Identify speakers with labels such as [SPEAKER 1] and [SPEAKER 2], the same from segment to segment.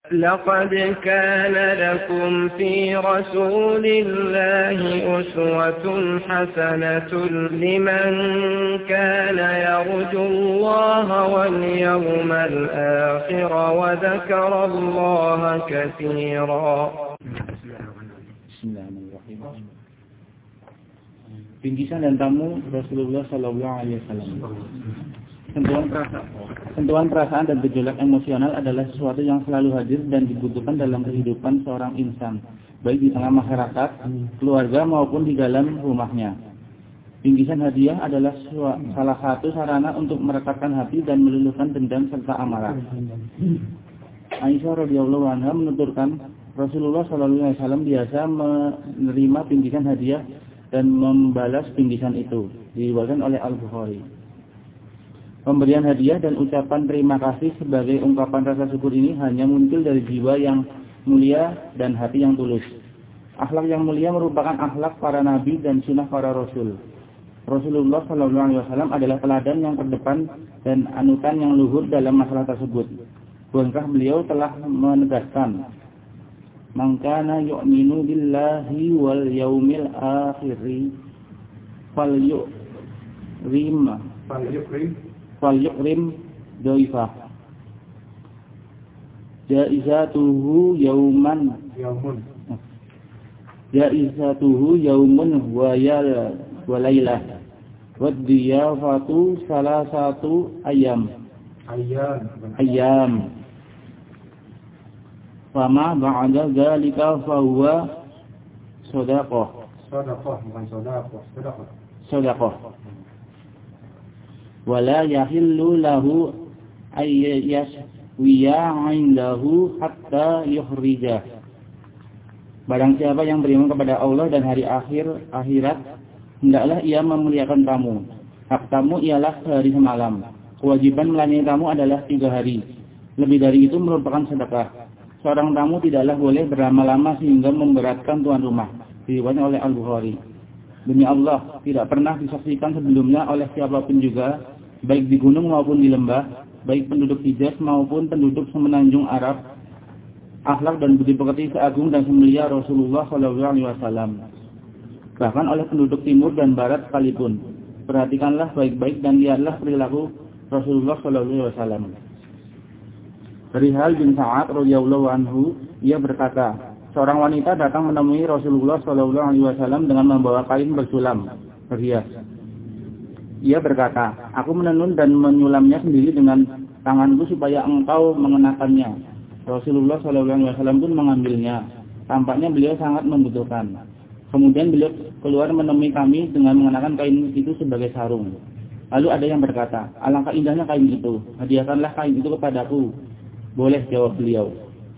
[SPEAKER 1] لقد كان لكم في رسول الله أسوة حسنة لمن كان يرجو الله واليوم الآخر وذكر الله كثيرا.
[SPEAKER 2] Bismillahirrahmanirrahim. Bingkisan dan tamu Rasulullah Sallallahu Alaihi Wasallam. Sentuhan perasaan dan gejolak emosional adalah sesuatu yang selalu hadir dan dibutuhkan dalam kehidupan seorang insan, baik di tengah masyarakat, keluarga maupun di dalam rumahnya. Bingkisan hadiah adalah salah satu sarana untuk merekatkan hati dan meluluhkan dendam serta amarah. Aisyah radhiyallahu anha menuturkan, Rasulullah sallallahu alaihi wasallam biasa menerima bingkisan hadiah dan membalas bingkisan itu. Diriwayatkan oleh Al-Bukhari. Pemberian hadiah dan ucapan terima kasih sebagai ungkapan rasa syukur ini hanya muncul dari jiwa yang mulia dan hati yang tulus. Akhlak yang mulia merupakan akhlak para nabi dan sunnah para rasul. Rasulullah sallallahu alaihi wasallam adalah teladan yang terdepan dan anutan yang luhur dalam masalah tersebut. Bukankah beliau telah menegaskan, "Man kana yu'minu billahi wal yaumil akhir falyukrim dhaifah. Jaizatuhu yaumun wa lailah wa diyafatu salasatu ayyam. Fama ba'da dzalika fa huwa shadaqah. Wala yahillu lahu ayyaswiya 'indahu hatta yuhrija. Barang siapa yang beriman kepada Allah dan hari akhirat, hendaklah ia memuliakan tamu. Hak tamu ialah sehari semalam. Kewajiban melayani tamu adalah 3 hari. Lebih dari itu merupakan sedekah. Seorang tamu tidaklah boleh berlama-lama sehingga memberatkan tuan rumah. Diriwayatkan oleh Al-Bukhari. Demi Allah, tidak pernah disaksikan sebelumnya oleh siapapun juga, baik di gunung maupun di lembah, baik penduduk Hijaz maupun penduduk semenanjung Arab, akhlak dan budi pekerti seagung dan semulia Rasulullah SAW. Bahkan oleh penduduk timur dan barat sekalipun. Perhatikanlah baik-baik dan lihatlah perilaku Rasulullah SAW. Dari Hal bin Sa'ad radhiyallahu anhu, ia berkata, seorang wanita datang menemui Rasulullah SAW dengan membawa kain bersulam, berhias. Ia berkata, aku menenun dan menyulamnya sendiri dengan tanganku supaya engkau mengenakannya. Rasulullah SAW pun mengambilnya. Tampaknya beliau sangat membutuhkan. Kemudian beliau keluar menemui kami dengan mengenakan kain itu sebagai sarung. Lalu ada yang berkata, alangkah indahnya kain itu, hadiahkanlah kain itu kepadaku. Boleh, jawab beliau.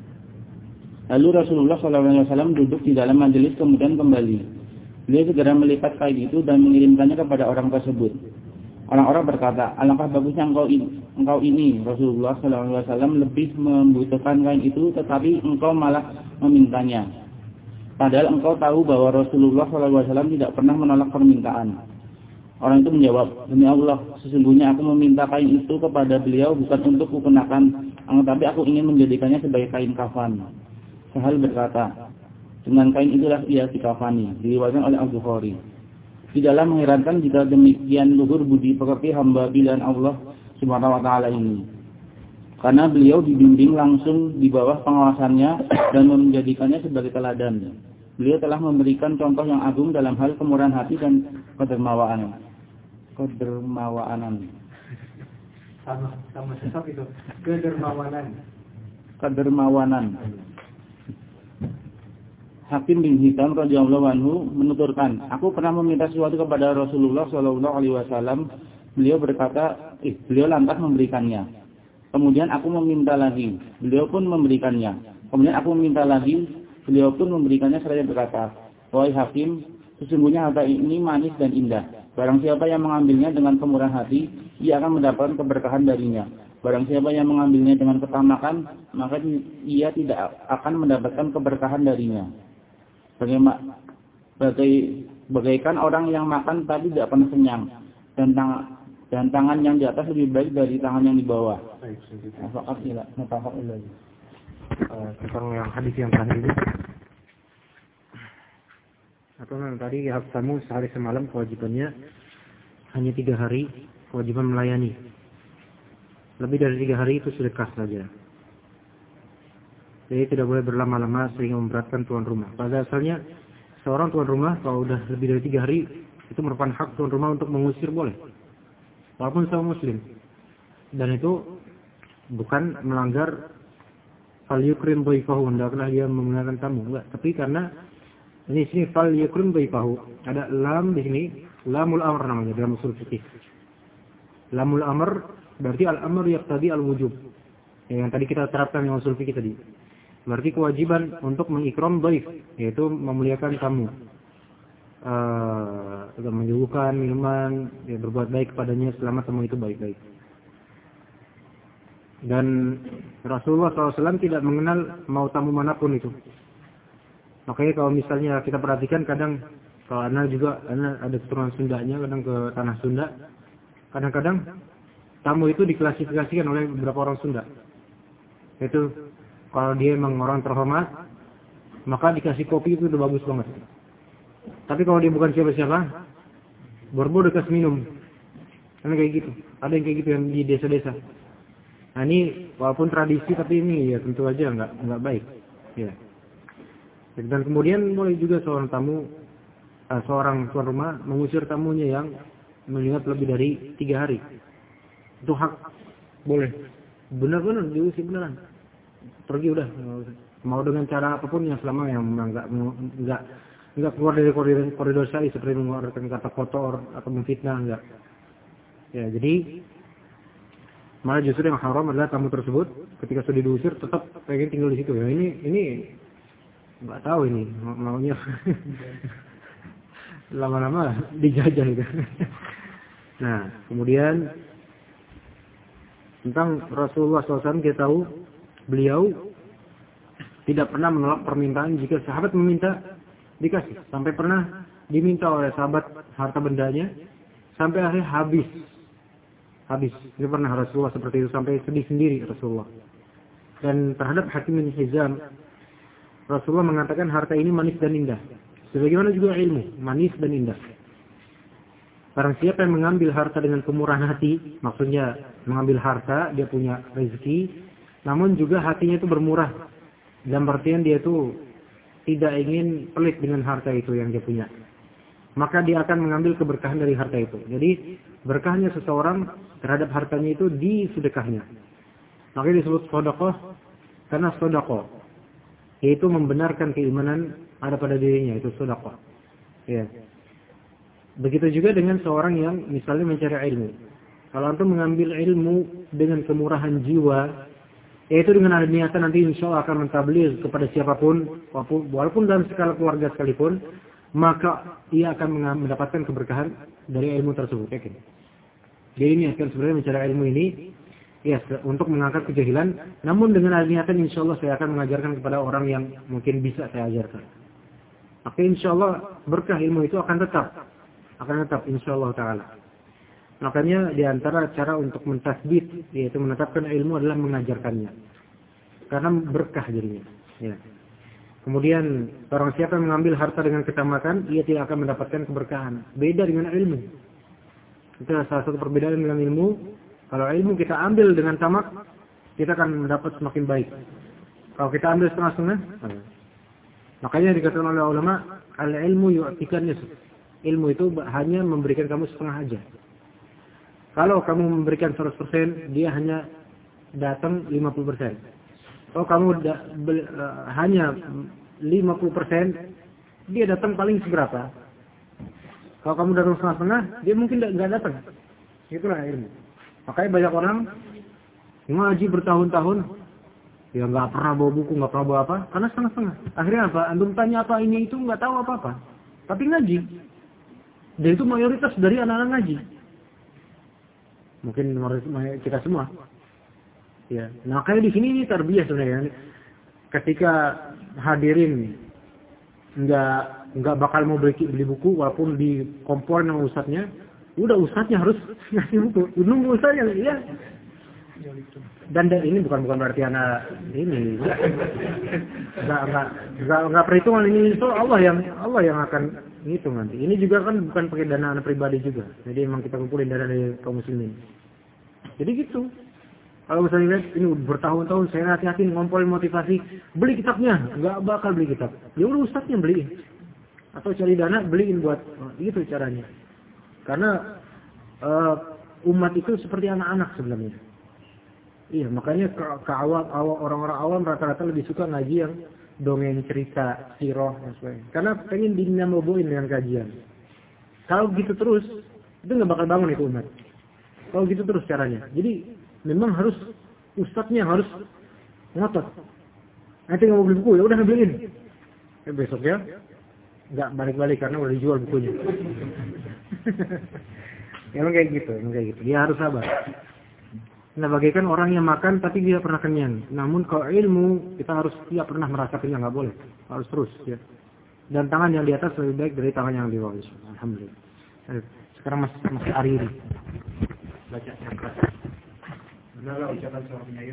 [SPEAKER 2] Lalu Rasulullah SAW duduk di dalam majelis kemudian kembali. Beliau segera melipat kain itu dan mengirimkannya kepada orang tersebut. Orang-orang berkata, alangkah bagusnya engkau ini, Rasulullah SAW lebih membutuhkan kain itu, tetapi engkau malah memintanya. Padahal engkau tahu bahwa Rasulullah SAW tidak pernah menolak permintaan. Orang itu menjawab, demi Allah, sesungguhnya aku meminta kain itu kepada beliau bukan untuk kukenakan, tapi aku ingin menjadikannya sebagai kain kafan. Sahal berkata, dengan kain itulah ia dikafani. Diriwayatkan oleh Al-Bukhari. Tidaklah mengherankan jika demikian luhur budi pekerti hamba pilihan Allah Subhanahu wa taala ini. Karena beliau dibimbing langsung di bawah pengawasannya dan menjadikannya sebagai teladan. Beliau telah memberikan contoh yang agung dalam hal kemurahan hati dan kedermawaanan.
[SPEAKER 3] Sama sesat itu.
[SPEAKER 2] Kedermawanan. Hakim bin Hizam radhiyallahu anhu menuturkan, aku pernah meminta sesuatu kepada Rasulullah sallallahu alaihi wasallam. Beliau berkata, beliau lantas memberikannya. Kemudian aku meminta lagi, beliau pun memberikannya. Kemudian aku meminta lagi, beliau pun memberikannya seraya berkata, wahai Hakim, sesungguhnya harta ini manis dan indah. Barang siapa yang mengambilnya dengan kemurahan hati, ia akan mendapatkan keberkahan darinya. Barang siapa yang mengambilnya dengan ketamakan, maka ia tidak akan mendapatkan keberkahan darinya. Bagaikan orang yang makan tapi tidak pernah kenyang, dan tangan yang di atas lebih baik dari tangan yang di bawah.
[SPEAKER 3] tentang yang hadis yang terakhir ini. Atau tadi hak tamu sehari semalam kewajibannya hanya 3 hari kewajiban melayani. Lebih dari 3 hari itu sedekah saja. Jadi tidak boleh berlama-lama sehingga memberatkan tuan rumah. Pada asalnya seorang tuan rumah kalau udah lebih dari 3 hari itu merupakan hak tuan rumah untuk mengusir boleh. Walaupun sama muslim. Dan itu bukan melanggar fal yukrim dhaifahu, hendaklah dia menggunakan tamu, enggak. Tapi karena ini sini fal yukrim dhaifahu, ada lam di sini, lamul amr namanya dalam usul fikih. Lamul amr berarti al-amr yaqtadi al-wujub. Yang tadi kita terapkan yang usul fikih tadi. Berarti kewajiban untuk mengikram dhaif, yaitu memuliakan tamu. Menyuguhkan minuman, ya, berbuat baik kepadanya selama tamu itu baik-baik. Dan Rasulullah SAW tidak mengenal mau tamu manapun itu. Makanya kalau misalnya kita perhatikan kadang, kalau Ana ada keturunan Sundanya, kadang ke tanah Sunda, kadang-kadang tamu itu diklasifikasikan oleh beberapa orang Sunda. Itu kalau dia memang orang terhormat, maka dikasih kopi itu udah bagus banget. Tapi kalau dia bukan siapa-siapa, borbo dikasih minum. Karena kayak gitu. Ada yang kayak gitu yang di desa-desa. Nah ini walaupun tradisi tapi ini ya tentu aja nggak baik. Ya. Dan kemudian boleh juga seorang tuan rumah mengusir tamunya yang mengingat lebih dari 3 hari. Itu hak, boleh. Benar-benar diusir beneran. Pergi udah. Mau dengan cara apapun yang selama yang nggak keluar dari koridor syar'i seperti mengeluarkan kata kotor atau memfitnah, enggak. Ya jadi malah justru yang haram adalah tamu tersebut ketika sudah diusir tetap pengen tinggal di situ. Ya ini nggak tahu ini maunya lama-lama dijajah itu. Nah kemudian tentang Rasulullah SAW kita tahu beliau tidak pernah menolak permintaan jika sahabat meminta dikasih. Sampai pernah diminta oleh sahabat harta bendanya sampai akhirnya habis. Ini pernah Rasulullah seperti itu sampai sedih sendiri Rasulullah. Dan terhadap Hakim bin Hizam, Rasulullah mengatakan harta ini manis dan indah. Sebagaimana juga ilmu, manis dan indah. Barang siapa yang mengambil harta dengan kemurahan hati, maksudnya mengambil harta, dia punya rezeki, namun juga hatinya itu bermurah. Dalam artian dia itu tidak ingin pelit dengan harta itu yang dia punya. Maka dia akan mengambil keberkahan dari harta itu. Jadi berkahnya seseorang terhadap hartanya itu di sedekahnya. Makanya disebut sedekah karena sedekah yaitu membenarkan keimanan ada pada dirinya, itu sedekah. Ya. Begitu juga dengan seorang yang misalnya mencari ilmu. Kalau antum mengambil ilmu dengan kemurahan jiwa, yaitu dengan ada niatan nanti insya Allah akan mentabligh kepada siapapun, walaupun dalam skala keluarga sekalipun, maka ia akan mendapatkan keberkahan dari ilmu tersebut. Yakin? Jadi ini akan sebenarnya mencari ilmu ini, ya untuk mengangkat kejahilan. Namun dengan ada niatan, insya Allah saya akan mengajarkan kepada orang yang mungkin bisa saya ajarkan. Maka insya Allah berkah ilmu itu akan tetap insya Allah Taala. Makanya di antara cara untuk mentasbit, yaitu menetapkan ilmu adalah mengajarkannya. Karena berkah jadinya. Ya. Kemudian orang siapa yang mengambil harta dengan ketamakan, ia tidak akan mendapatkan keberkahan. Beda dengan ilmu. Itu salah satu perbedaan dengan ilmu. Kalau ilmu kita ambil dengan tamak, kita akan mendapat semakin baik. Kalau kita ambil setengah-setengah, makanya dikatakan oleh ulama, al-ilmu yu'tikan nisf. Ilmu itu hanya memberikan kamu setengah aja. Kalau kamu memberikan 100%, dia hanya datang 50%. Kalau kamu hanya 50%, dia datang paling seberapa. Kalau kamu datang setengah-setengah, dia mungkin nggak datang. Itulah ilmu. Makanya banyak orang ngaji bertahun-tahun, ya nggak pernah bawa buku, nggak pernah bawa apa, karena setengah-setengah. Akhirnya apa? Antum tanya apa ini itu nggak tahu apa-apa, tapi ngaji. Dan itu mayoritas dari anak-anak ngaji. Mungkin kita semua. Ya, nah kayak di sini ini tarbiyah sebenarnya. Ketika hadirin nggak bakal mau beli buku walaupun dikomporin sama ustadznya, udah ustadznya harus ngasih buku. Nunggu ustadznya, ya. Dan ini bukan berarti anak ini nggak perhitungan ini, itu Allah yang akan ngitung nanti. Ini juga kan bukan pakai dana anak pribadi juga, jadi emang kita kumpulin dana dari kaum muslimin. Jadi gitu. Kalau misalnya lihat ini bertahun-tahun saya hati-hati ngompolin motivasi, beli kitabnya, nggak bakal beli kitab. Ya udah ustadznya beliin, atau cari dana beliin buat gitu caranya. Karena umat itu seperti anak-anak sebenarnya. Iya, makanya orang-orang awam rata-rata lebih suka ngaji yang dongeng, cerita, sirah dan sebagainya. Karena pengen dinamaboin dengan kajian. Kalau gitu terus, itu nggak bakal bangun itu umat. Kalau gitu terus caranya. Jadi memang harus ustadznya harus ngotot. Nanti nggak mau beli buku, ya udah beliin. Besok ya nggak balik-balik karena udah dijual bukunya. Emang kayak gitu. Dia harus sabar. Nah, bagaikan orang yang makan tapi dia pernah kenyang. Namun kalau ilmu kita harus tidak pernah merasa kenyang, nggak boleh. Harus terus ya. Dan tangan yang di atas lebih baik dari tangan yang di bawah. Alhamdulillah. Sekarang masih Ariri. Baca cakap. Benarlah ucapan seorang penyair.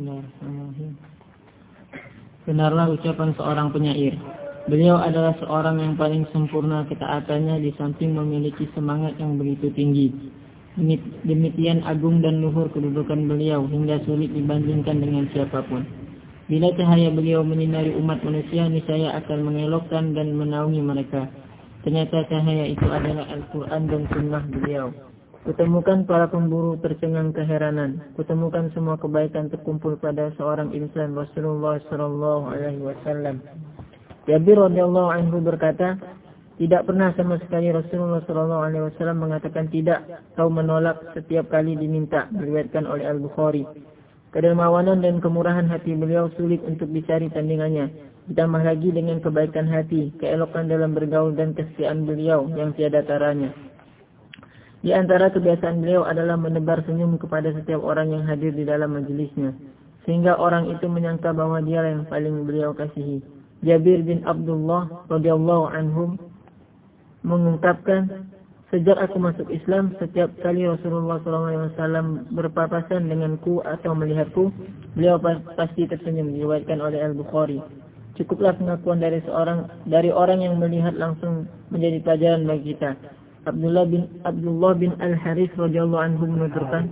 [SPEAKER 4] Benarlah ucapan seorang penyair. Beliau adalah seorang yang paling sempurna ketaatannya di samping memiliki semangat yang begitu tinggi. Demikian agung dan luhur kedudukan beliau hingga sulit dibandingkan dengan siapapun. Bila cahaya beliau menyinari umat manusia, niscaya akan mengelokkan dan menaungi mereka. Ternyata cahaya itu adalah Al-Quran dan Sunnah beliau. Kutemukan para pemburu tercengang keheranan. Kutemukan semua kebaikan terkumpul pada seorang insan, Rasulullah sallallahu alaihi wasallam. Jabir radhiyallahu anhu berkata, tidak pernah sama sekali Rasulullah sallallahu alaihi wasallam mengatakan tidak atau menolak setiap kali diminta. Diriwayatkan oleh Al-Bukhari. Kedermawanan dan kemurahan hati beliau sulit untuk dicari tandingannya. Ditambah lagi dengan kebaikan hati, keelokan dalam bergaul dan kesetiaan beliau yang tiada taranya. Di antara kebiasaan beliau adalah menebar senyum kepada setiap orang yang hadir di dalam majelisnya, sehingga orang itu menyangka bahwa dia yang paling beliau kasihi. Jabir bin Abdullah radhiyallahu anhum mengungkapkan, sejak aku masuk Islam, setiap kali Rasulullah SAW berpapasan denganku atau melihatku, beliau pasti tersenyum. Diriwayatkan oleh Al-Bukhari. Cukuplah pengakuan dari orang yang melihat langsung menjadi pelajaran bagi kita. Abdullah bin Al-Harith radhiyallahu anhu menuturkan,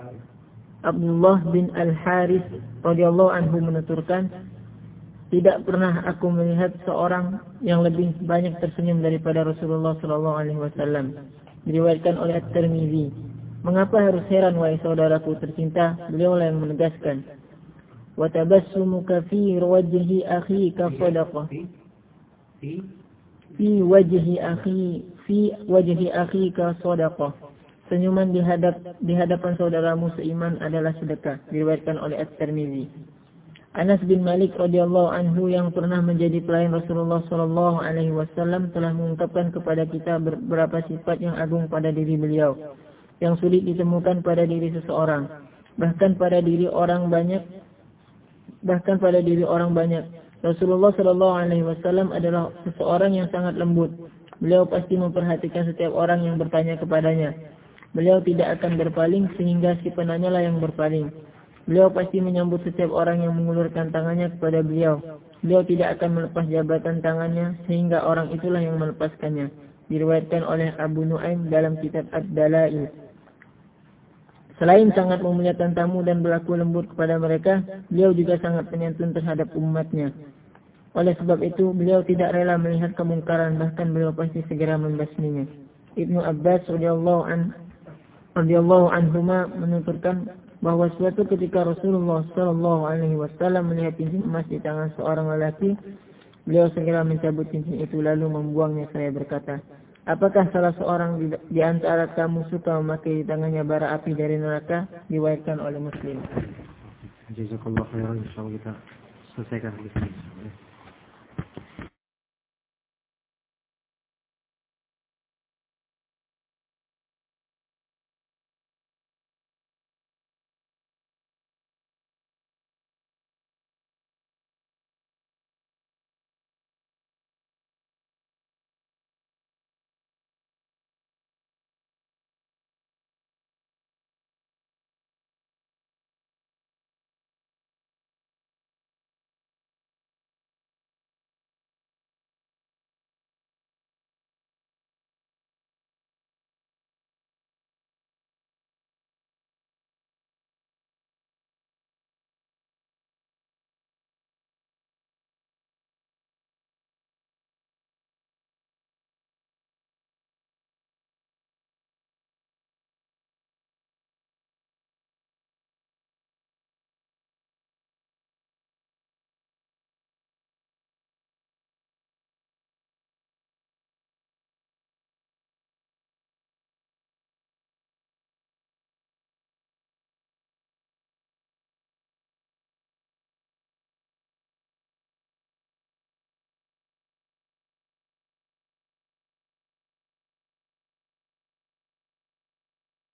[SPEAKER 4] tidak pernah aku melihat seorang yang lebih banyak tersenyum daripada Rasulullah sallallahu alaihi wasallam. Diriwayatkan oleh At-Tirmidzi. Mengapa harus heran wahai saudaraku tercinta? Beliau yang menegaskan, wa tabassumuka fi wajhi akhika sadaqah. Fi wajhi akhika sadaqah. Senyuman di hadapan saudaramu seiman adalah sedekah. Diriwayatkan oleh At-Tirmidzi. Anas bin Malik radhiyallahu anhu yang pernah menjadi pelayan Rasulullah sallallahu alaihi wasallam telah mengungkapkan kepada kita beberapa sifat yang agung pada diri beliau yang sulit ditemukan pada diri seseorang, bahkan pada diri orang banyak. Rasulullah sallallahu alaihi wasallam adalah seseorang yang sangat lembut. Beliau pasti memperhatikan setiap orang yang bertanya kepadanya. Beliau tidak akan berpaling sehingga si penanyalah yang berpaling. Beliau pasti menyambut setiap orang yang mengulurkan tangannya kepada beliau. Beliau tidak akan melepas jabatan tangannya sehingga orang itulah yang melepaskannya. Diriwayatkan oleh Abu Nuaim dalam kitab Ad-Dalail. Selain sangat memuliakan tamu dan berlaku lembut kepada mereka, beliau juga sangat penyantun terhadap umatnya. Oleh sebab itu, beliau tidak rela melihat kemungkaran, bahkan beliau pasti segera membasminya. Ibnu Abbas radhiyallahu anhuma menuturkan bahwa suatu ketika Rasulullah sallallahu alaihi wasallam melihat cincin emas di tangan seorang lelaki, beliau segera mencabut cincin itu lalu membuangnya. Saya berkata, apakah salah seorang di antara kamu suka memakai di tangannya bara api dari neraka? Diriwayatkan oleh Muslim.
[SPEAKER 3] Jazakallahu khairan. Insyaallah kita selesaikan di sini.